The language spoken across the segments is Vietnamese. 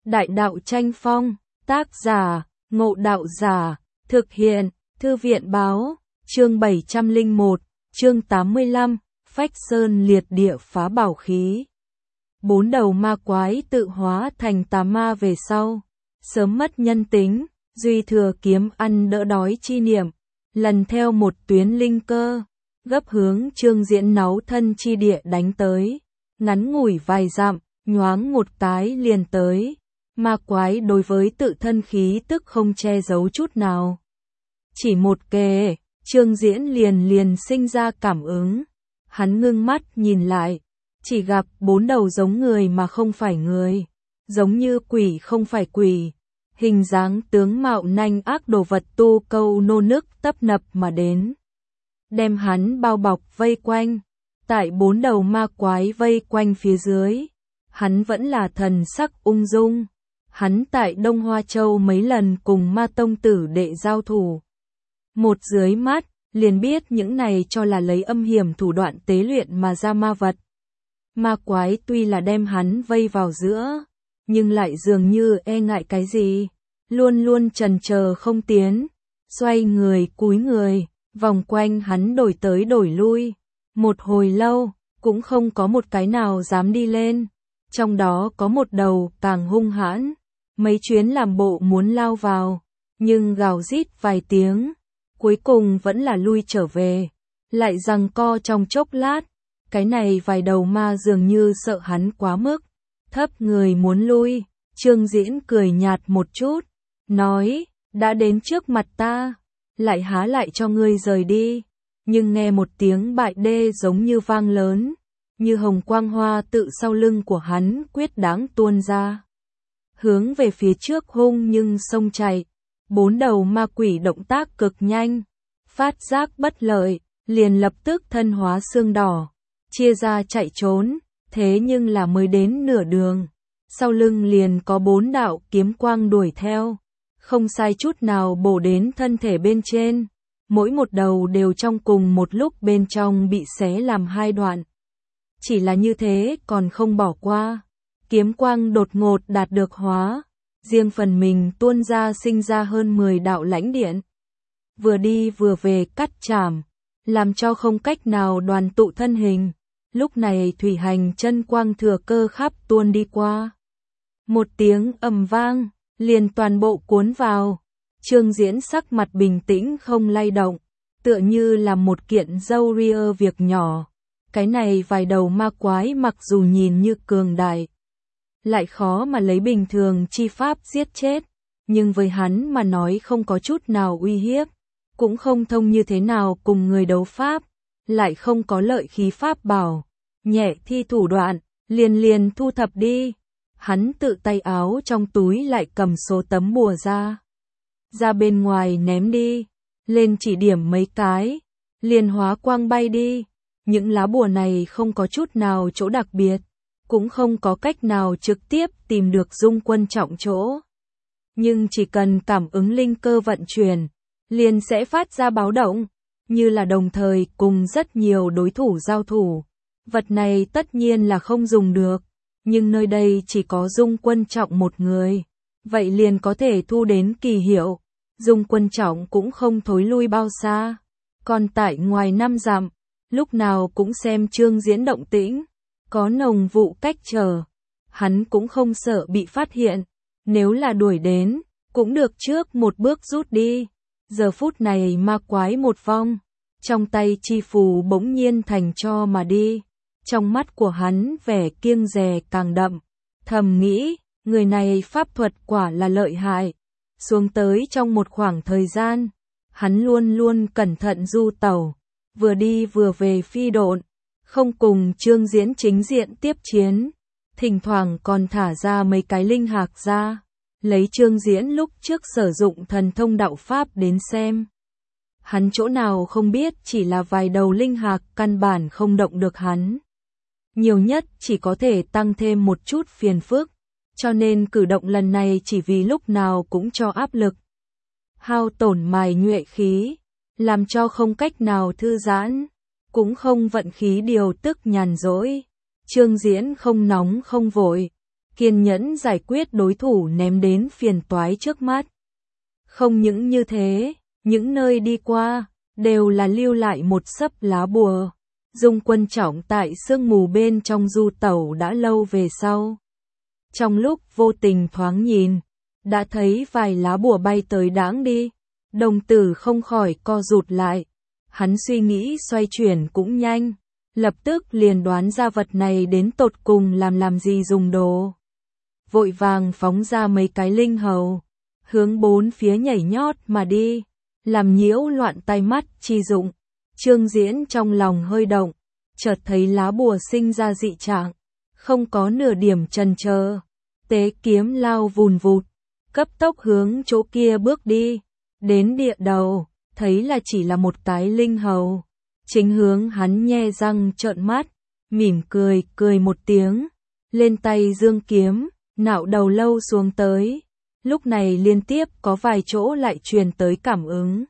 Đại đạo tranh phong, tác giả, Ngộ Đạo Giả, thực hiện, Thư viện báo, chương 701, chương 85, Phách Sơn liệt địa phá bảo khí. 4 đầu ma quái tự hóa thành tà ma về sau, sớm mất nhân tính, duy thừa kiếm ăn đỡ đói chi niệm, lần theo một tuyến linh cơ, gấp hướng Trương Diễn náu thân chi địa đánh tới, ngắn ngủi vài dặm, nhoáng một cái liền tới. Ma quái đối với tự thân khí tức không che giấu chút nào. Chỉ một kề, Trương Diễn liền sinh ra cảm ứng. Hắn ngưng mắt nhìn lại, chỉ gặp 4 đầu giống người mà không phải người, giống như quỷ không phải quỷ. Hình dáng tướng mạo nanh ác đồ vật tu câu nô nức tấp nập mà đến. Đem hắn bao bọc vây quanh, tại 4 đầu ma quái vây quanh phía dưới. Hắn vẫn là thần sắc ung dung. Hắn tại Đông Hoa Châu mấy lần cùng ma tông tử đệ giao thủ. Một dưới mắt, liền biết những này cho là lấy âm hiểm thủ đoạn tế luyện mà ra ma vật. Ma quái tuy là đem hắn vây vào giữa, nhưng lại dường như e ngại cái gì, luôn luôn chần chờ không tiến, xoay người cúi người, vòng quanh hắn đổi tới đổi lui. Một hồi lâu, cũng không có một cái nào dám đi lên, trong đó có một đầu càng hung hãn. Mấy chuyến làm bộ muốn lao vào, nhưng gào rít vài tiếng, cuối cùng vẫn là lui trở về, lại giằng co trong chốc lát, cái này vài đầu ma dường như sợ hắn quá mức, thấp người muốn lui. Trương Diễn cười nhạt một chút, nói, đã đến trước mặt ta, lại há lại cho ngươi rời đi, nhưng nghe một tiếng bại đê giống như vang lớn, như hồng quang hoa tự sau lưng của hắn quyết đáng tuôn ra. Hướng về phía trước hung nhưng xông chạy, 4 đầu ma quỷ động tác cực nhanh, phát giác bất lợi, liền lập tức thân hóa xương đỏ, chia ra chạy trốn, thế nhưng là mới đến nửa đường, sau lưng liền có 4 đạo kiếm quang đuổi theo, không sai chút nào bổ đến thân thể bên trên, mỗi một đầu đều trong cùng một lúc bên trong bị xé làm 2 đoạn. Chỉ là như thế còn không bỏ qua. Kiếm quang đột ngột đạt được hóa, riêng phần mình tuôn ra sinh ra hơn 10 đạo lãnh điện. Vừa đi vừa về cắt chảm, làm cho không cách nào đoàn tụ thân hình. Lúc này thủy hành chân quang thừa cơ khắp tuôn đi qua. Một tiếng ầm vang, liền toàn bộ cuốn vào. Trương Diễn sắc mặt bình tĩnh không lay động, tựa như là một kiện dâu ria việc nhỏ. Cái này vài đầu ma quái mặc dù nhìn như cường đại, lại khó mà lấy bình thường chi pháp giết chết, nhưng với hắn mà nói không có chút nào uy hiếp, cũng không thông như thế nào cùng người đấu pháp, lại không có lợi khí pháp bảo, nhẹ thi thủ đoạn, liền thu thập đi. Hắn tự tay áo trong túi lại cầm số tấm bùa ra bên ngoài ném đi, lên chỉ điểm mấy cái, liền hóa quang bay đi. Những lá bùa này không có chút nào chỗ đặc biệt, cũng không có cách nào trực tiếp tìm được Dung Quân Trọng chỗ. Nhưng chỉ cần cảm ứng linh cơ vận chuyển, liền sẽ phát ra báo động, như là đồng thời cùng rất nhiều đối thủ giao thủ. Vật này tất nhiên là không dùng được, nhưng nơi đây chỉ có Dung Quân Trọng một người, vậy liền có thể thu đến kỳ hiệu. Dung Quân Trọng cũng không thối lui bao xa, còn tại ngoài 5 dặm, lúc nào cũng xem Trương Diễn động tĩnh. Có nồng vụ cách trở, hắn cũng không sợ bị phát hiện, nếu là đuổi đến, cũng được trước một bước rút đi. Giờ phút này ma quái một vong, trong tay chi phù bỗng nhiên thành cho mà đi, trong mắt của hắn vẻ kiêng dè càng đậm, thầm nghĩ, người này pháp thuật quả là lợi hại. Xuống tới trong một khoảng thời gian, hắn luôn luôn cẩn thận du tẩu, vừa đi vừa về phi độn, không cùng Trương Diễn chính diện tiếp chiến, thỉnh thoảng còn thả ra mấy cái linh hạc ra, lấy Trương Diễn lúc trước sử dụng thần thông đạo pháp đến xem. Hắn chỗ nào không biết chỉ là vài đầu linh hạc căn bản không động được hắn. Nhiều nhất chỉ có thể tăng thêm một chút phiền phức, cho nên cử động lần này chỉ vì lúc nào cũng cho áp lực. Hao tổn mài nhuệ khí, làm cho không cách nào thư giãn, cũng không vận khí điều tức nhàn rỗi. Trương Diễn không nóng không vội, kiên nhẫn giải quyết đối thủ ném đến phiền toái trước mắt. Không những như thế, những nơi đi qua, đều là lưu lại một xấp lá bùa. Dung Quân Trọng tại sương mù bên trong du tẩu đã lâu về sau. Trong lúc vô tình thoáng nhìn, đã thấy vài lá bùa bay tới đãng đi. Đồng tử không khỏi co rụt lại. Hắn suy nghĩ xoay chuyển cũng nhanh. Lập tức liền đoán ra vật này đến tột cùng làm gì dùng đồ. Vội vàng phóng ra mấy cái linh hầu, hướng bốn phía nhảy nhót mà đi, làm nhiễu loạn tai mắt chi dụng. Trương Diễn trong lòng hơi động, chợt thấy lá bùa sinh ra dị trạng, không có nửa điểm chần chờ, tế kiếm lao vùn vụt, cấp tốc hướng chỗ kia bước đi, đến địa đầu, thấy là chỉ là một cái linh hầu, chính hướng hắn nhe răng trợn mắt, mỉm cười một tiếng, lên tay dương kiếm, nạo đầu lâu xuống tới. Lúc này liên tiếp có vài chỗ lại truyền tới cảm ứng.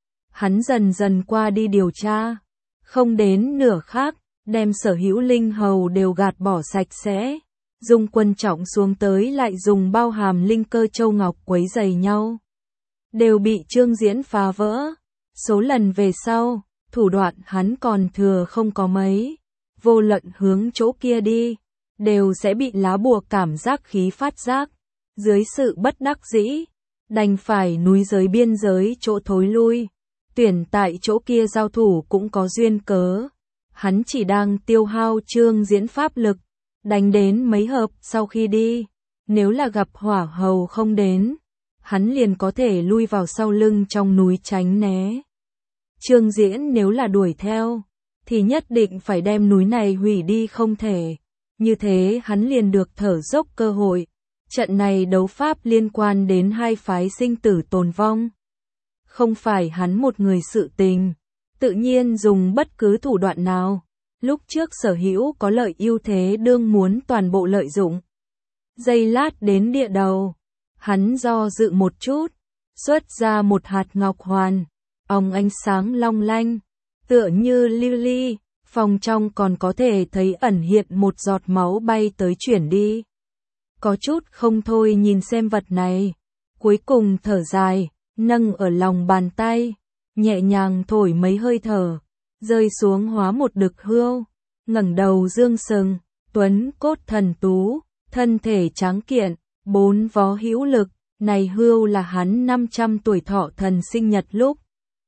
Hắn dần dần qua đi điều tra, không đến nửa khắc, đem sở hữu linh hầu đều gạt bỏ sạch sẽ. Dung Quân Trọng xuống tới lại dùng bao hàm linh cơ châu ngọc quấy rầy nhau, đều bị Trương Diễn phá vỡ. Số lần về sau, thủ đoạn hắn còn thừa không có mấy, vô luận hướng chỗ kia đi, đều sẽ bị lá bùa cảm giác khí phát giác. Dưới sự bất đắc dĩ, đành phải núi giới biên giới chỗ thối lui, tuyển tại chỗ kia giao thủ cũng có duyên cớ. Hắn chỉ đang tiêu hao Trương Diễn pháp lực, đánh đến mấy hợp sau khi đi, nếu là gặp hỏa hầu không đến, hắn liền có thể lui vào sau lưng trong núi tránh né. Trương Diễn nếu là đuổi theo, thì nhất định phải đem núi này hủy đi không thể, như thế hắn liền được thở dốc cơ hội. Trận này đấu pháp liên quan đến hai phái sinh tử tồn vong. Không phải hắn một người sự tình, tự nhiên dùng bất cứ thủ đoạn nào. Lúc trước sở hữu có lợi ưu thế đương muốn toàn bộ lợi dụng. Giây lát đến địa đầu, hắn do dự một chút, xuất ra một hạt ngọc hoàn, óng ánh sáng long lanh, tựa như lưu ly, phòng trong còn có thể thấy ẩn hiện một giọt máu bay tới chuyển đi. Có chút không thôi nhìn xem vật này, cuối cùng thở dài, nâng ở lòng bàn tay, nhẹ nhàng thổi mấy hơi thở, rơi xuống hóa một đực hươu, ngẩng đầu dương sừng, tuấn cốt thần tú, thân thể tráng kiện, bốn vó hữu lực, này hươu là hắn 500 tuổi thọ thần sinh nhật lúc.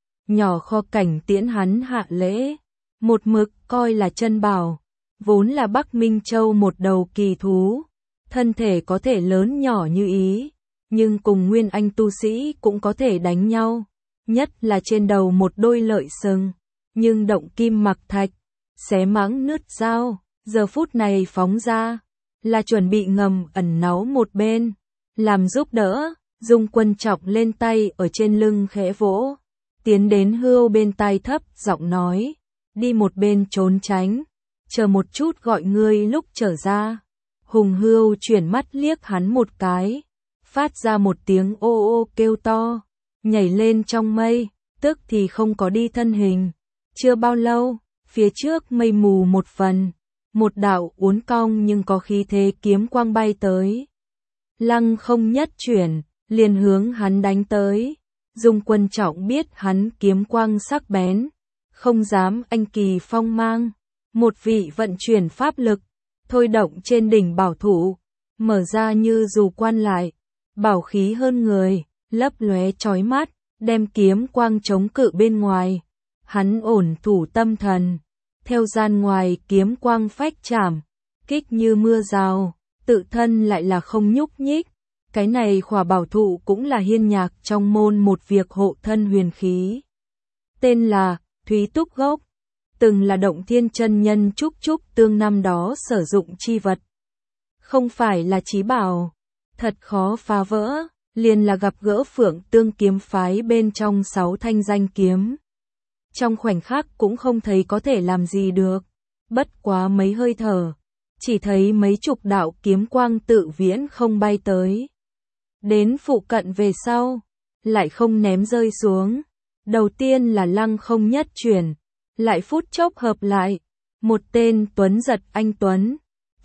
Nhỏ kho cảnh tiễn hắn hạ lễ, một mực coi là chân bảo, vốn là Bắc Minh Châu một đầu kỳ thú. Thân thể có thể lớn nhỏ như ý, nhưng cùng nguyên anh tu sĩ cũng có thể đánh nhau, nhất là trên đầu một đôi lợi sừng, nhưng động kim mặc thạch, xé mãng nứt dao, giờ phút này phóng ra, là chuẩn bị ngầm ẩn náu một bên, làm giúp đỡ. Dung Quân Trọng lên tay ở trên lưng khẽ vỗ, tiến đến hươu bên tai thấp giọng nói, đi một bên trốn tránh, chờ một chút gọi ngươi lúc trở ra. Hùng hươu chuyển mắt liếc hắn một cái, phát ra một tiếng ô ô kêu to, nhảy lên trong mây, tức thì không có đi thân hình. Chưa bao lâu, phía trước mây mù một phần, một đạo uốn cong nhưng có khí thế kiếm quang bay tới. Lăng không nhất chuyển, liền hướng hắn đánh tới. Dung Quân Trọng biết hắn kiếm quang sắc bén, không dám anh kỳ phong mang, một vị vận chuyển pháp lực, thôi động trên đỉnh bảo thủ, mở ra như dù quan lại, bảo khí hơn người, lấp lóe chói mắt, đem kiếm quang chống cự bên ngoài. Hắn ổn thủ tâm thần, theo gian ngoài kiếm quang phách chạm, kích như mưa rào, tự thân lại là không nhúc nhích. Cái này khỏa bảo thụ cũng là hiên nhạc trong môn một việc hộ thân huyền khí. Tên là Thúy Túc Gốc, từng là Động Thiên chân nhân Trúc Tương năm đó sử dụng chi vật. Không phải là chí bảo, thật khó phá vỡ, liền là gặp gỡ Phượng Tương kiếm phái bên trong 6 thanh danh kiếm. Trong khoảnh khắc cũng không thấy có thể làm gì được, bất quá mấy hơi thở, chỉ thấy mấy chục đạo kiếm quang tự viễn không bay tới. Đến phụ cận về sau, lại không ném rơi xuống. Đầu tiên là lăng không nhất chuyển, lại phút chốc hợp lại. Một tên tuấn giật anh tuấn,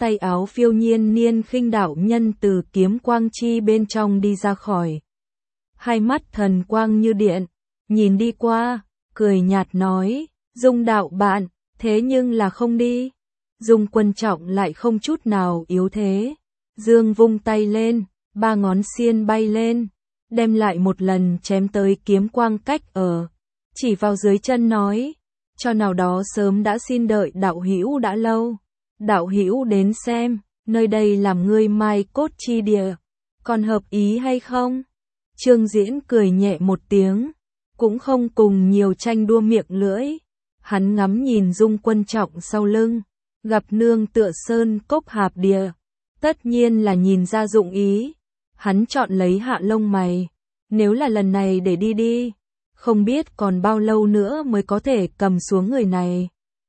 tay áo phiêu nhiên niên khinh đạo nhân từ kiếm quang chi bên trong đi ra khỏi. Hai mắt thần quang như điện, nhìn đi qua, cười nhạt nói, Dung đạo bạn, thế nhưng là không đi. Dung Quân Trọng lại không chút nào yếu thế. Dương vung tay lên, ba ngón xiên bay lên, đem lại một lần chém tới kiếm quang cách ở. Chỉ vào dưới chân nói, cho nào đó sớm đã xin đợi đạo hữu đã lâu. Đạo hữu đến xem, nơi đây làm ngươi mai cốt chi địa, còn hợp ý hay không? Trương Diễn cười nhẹ một tiếng, cũng không cùng nhiều tranh đua miệng lưỡi. Hắn ngắm nhìn Dung Quân Trọng sau lưng, gặp nương tựa sơn cốc hạp địa, tất nhiên là nhìn ra dụng ý. Hắn chọn lấy hạ lông mày, nếu là lần này để đi, không biết còn bao lâu nữa mới có thể cầm xuống người này.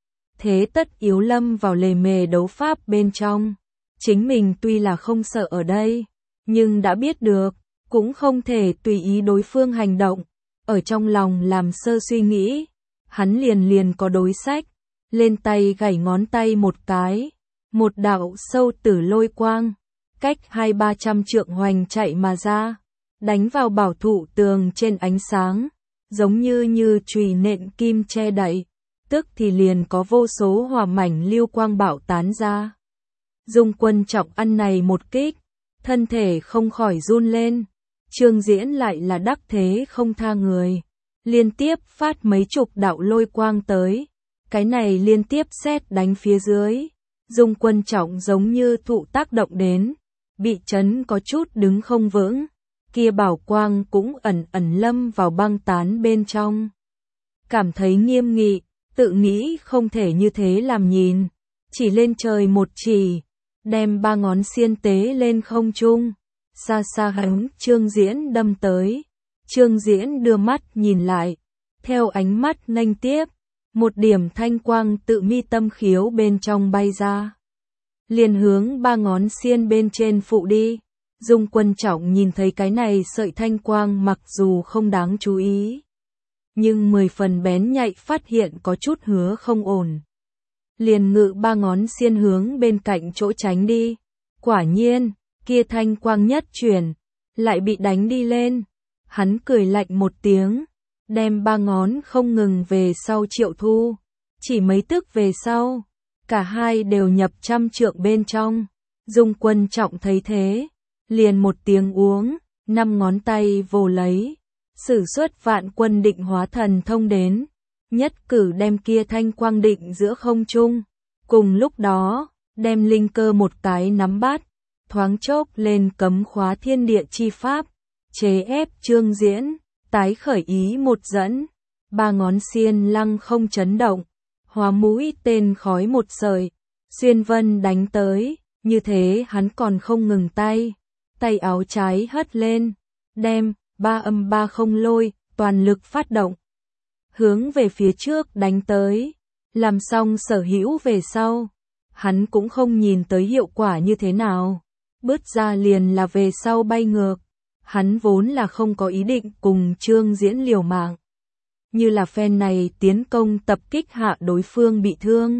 Thế tất yếu lâm vào lề mề đấu pháp bên trong. Chính mình tuy là không sợ ở đây, nhưng đã biết được, cũng không thể tùy ý đối phương hành động. Ở trong lòng làm sơ suy nghĩ, hắn liền có đối sách, lên tay gảy ngón tay một cái, một đạo sâu tử lôi quang, cách 200-300 trượng hoành chạy mà ra, đánh vào bảo thụ tường trên ánh sáng, giống như chùy nện kim che đậy, tức thì liền có vô số hỏa mảnh lưu quang bạo tán ra. Dung Quân Trọng ăn này một kích, thân thể không khỏi run lên. Trương Diễn lại là đắc thế không tha người, liên tiếp phát mấy chục đạo lôi quang tới, cái này liên tiếp sét đánh phía dưới. Dung Quân Trọng giống như thụ tác động đến, bị chấn có chút đứng không vững, kia bảo quang cũng ẩn lâm vào băng tán bên trong. Cảm thấy nghiêm nghị, tự nghĩ không thể như thế làm nhìn, chỉ lên trời một chỉ, đem ba ngón xiên tế lên không trung, xa xa hướng Trương Diễn đâm tới. Trương Diễn đưa mắt nhìn lại, theo ánh mắt nghênh tiếp, một điểm thanh quang tự mi tâm khiếu bên trong bay ra, liền hướng ba ngón xiên bên trên phụ đi. Dung Quân Trọng nhìn thấy cái này sợi thanh quang mặc dù không đáng chú ý, nhưng 10 phần bén nhạy phát hiện có chút hứa không ổn. Liền ngự ba ngón xiên hướng bên cạnh chỗ tránh đi. Quả nhiên, kia thanh quang nhất chuyển, lại bị đánh đi lên. Hắn cười lạnh một tiếng, đem ba ngón không ngừng về sau triệu thu. Chỉ mấy tức về sau, cả hai đều nhập 100 trượng bên trong. Dung Quân Trọng thấy thế, liền một tiếng uống, 5 ngón tay vồ lấy, sử xuất Vạn Quân Định Hóa Thần Thông đến, nhất cử đem kia thanh quang định giữa không trung. Cùng lúc đó, đem linh cơ một cái nắm bắt, thoáng chốc lên cấm khóa thiên địa chi pháp, chế ép Trương Diễn, tái khởi ý một dẫn, ba ngón xiên lăng không chấn động, hóa mũi tên khói một sợi, xuyên vân đánh tới. Như thế hắn còn không ngừng tay, tay áo trái hất lên, đem 3âm 3 không lôi, toàn lực phát động, hướng về phía trước đánh tới. Làm xong sở hữu về sau, hắn cũng không nhìn tới hiệu quả như thế nào, bứt ra liền là về sau bay ngược. Hắn vốn là không có ý định cùng Trương Diễn liều mạng, như là phen này tiến công tập kích hạ đối phương bị thương,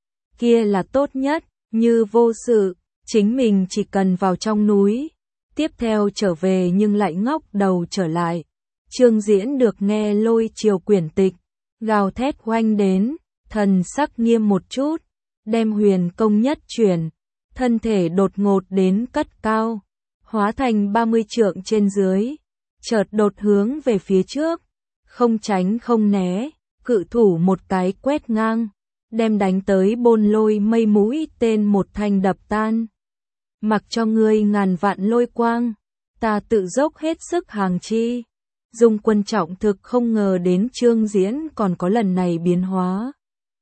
kia là tốt nhất. Như vô sự, chính mình chỉ cần vào trong núi, tiếp theo trở về nhưng lại ngóc đầu trở lại. Trương Diễn được nghe Lôi Triều quyển tịch, gào thét oanh đến, thần sắc nghiêm một chút, đem huyền công nhất chuyển, thân thể đột ngột đến cất cao, hóa thành 30 trượng trên dưới, chợt đột hướng về phía trước, không tránh không né, cự thủ một cái quét ngang, đem đánh tới bôn lôi mây mũi tên một thanh đập tan. Mặc cho ngươi ngàn vạn lôi quang, ta tự dốc hết sức hàng chi. Dung Quân Trọng thực không ngờ đến Trương Diễn còn có lần này biến hóa.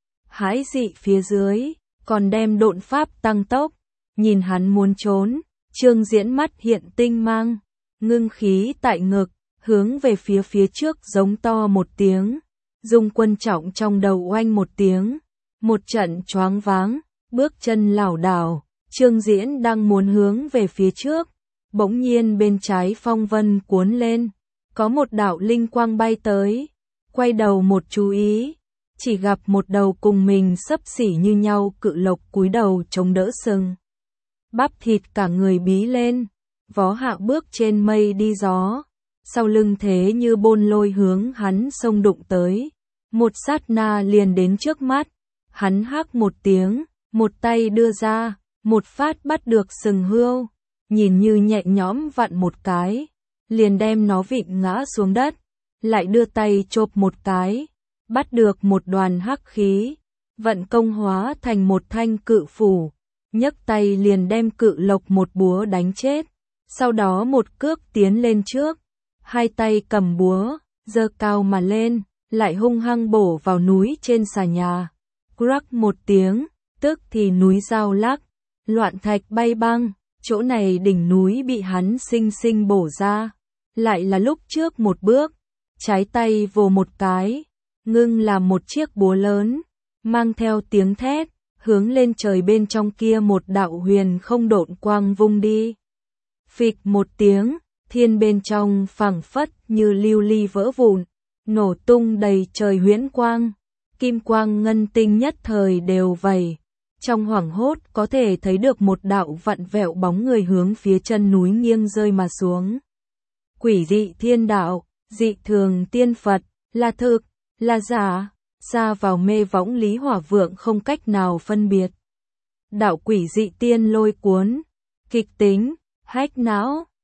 Hãi dị phía dưới, còn đem độn pháp tăng tốc, nhìn hắn muốn trốn, Trương Diễn mắt hiện tinh mang, ngưng khí tại ngực, hướng về phía trước giống to một tiếng. Dung Quân Trọng trong đầu oanh một tiếng, một trận choáng váng, bước chân lảo đảo. Trương Diễn đang muốn hướng về phía trước, bỗng nhiên bên trái phong vân cuốn lên, có một đạo linh quang bay tới, quay đầu một chú ý, chỉ gặp một đầu cùng mình xấp xỉ như nhau cự lộc cúi đầu chống đỡ sừng. Bắp thịt cả người bí lên, vó hạ bước trên mây đi gió, sau lưng thế như bôn lôi hướng hắn xông đụng tới. Một sát na liền đến trước mắt, hắn hác một tiếng, một tay đưa ra, một phát bắt được sừng hươu, nhìn như nhẹ nhõm vặn một cái, liền đem nó vịn ngã xuống đất, lại đưa tay chộp một cái, bắt được một đoàn hắc khí, vận công hóa thành một thanh cự phủ, nhấc tay liền đem cự lộc một búa đánh chết, sau đó một cước tiến lên trước, hai tay cầm búa, giơ cao mà lên, lại hung hăng bổ vào núi trên xà nhà. Crack một tiếng, tức thì núi dao lắc, loạn thạch bay băng, chỗ này đỉnh núi bị hắn sinh sinh bổ ra, lại là lúc trước một bước, trái tay vồ một cái, ngưng làm một chiếc búa lớn, mang theo tiếng thét, hướng lên trời bên trong kia một đạo huyền không độn quang vung đi. Phịch một tiếng, thiên bên trong phảng phất như lưu ly vỡ vụn, nổ tung đầy trời huyễn quang, kim quang ngân tinh nhất thời đều vẩy. Trong hoảng hốt có thể thấy được một đạo vặn vẹo bóng người hướng phía chân núi nghiêng rơi mà xuống. Quỷ dị thiên đạo, dị thường tiên Phật, là thực, là giả, xa vào mê võng Lý Hỏa Vượng không cách nào phân biệt. Đạo quỷ dị tiên lôi cuốn, kịch tính, hách não.